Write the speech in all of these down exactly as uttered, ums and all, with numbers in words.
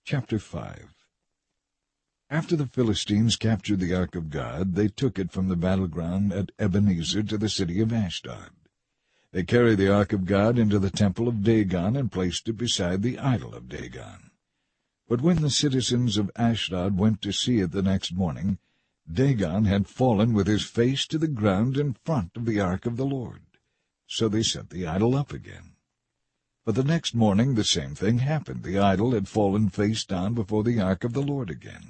Chapter five. After the Philistines captured the ark of God, they took it from the battleground at Ebenezer to the city of Ashdod. They carried the ark of God into the temple of Dagon and placed it beside the idol of Dagon. But when the citizens of Ashdod went to see it the next morning, Dagon had fallen with his face to the ground in front of the ark of the Lord. So they set the idol up again. But the next morning the same thing happened. The idol had fallen face down before the ark of the Lord again.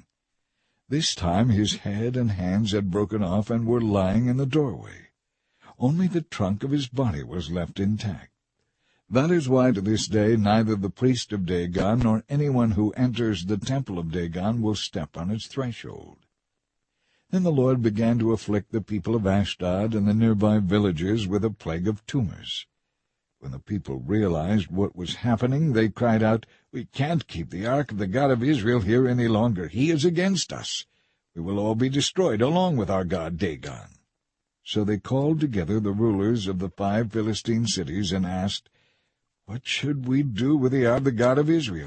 This time his head and hands had broken off and were lying in the doorway. Only the trunk of his body was left intact. That is why to this day neither the priest of Dagon nor anyone who enters the temple of Dagon will step on its threshold. Then the Lord began to afflict the people of Ashdod and the nearby villages with a plague of tumors. When the people realized what was happening, they cried out, "We can't keep the ark of the God of Israel here any longer. He is against us. We will all be destroyed along with our god Dagon." So they called together the rulers of the five Philistine cities and asked, "What should we do with the ark of the God of Israel?"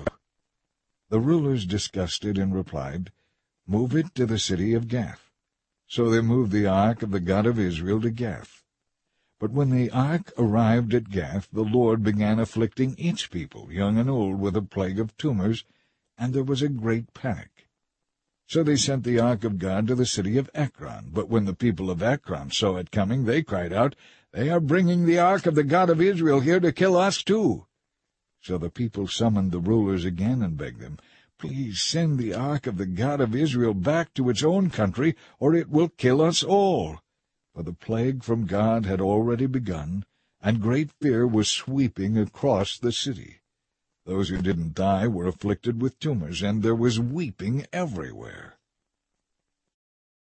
The rulers discussed it and replied, "Move it to the city of Gath." So they moved the ark of the God of Israel to Gath. But when the ark arrived at Gath, the Lord began afflicting its people, young and old, with a plague of tumors, and there was a great panic. So they sent the ark of God to the city of Ekron. But when the people of Ekron saw it coming, they cried out, "They are bringing the ark of the God of Israel here to kill us too." So the people summoned the rulers again and begged them, "Please send the ark of the God of Israel back to its own country, or it will kill us all." For the plague from God had already begun, and great fear was sweeping across the city. Those who didn't die were afflicted with tumors, and there was weeping everywhere.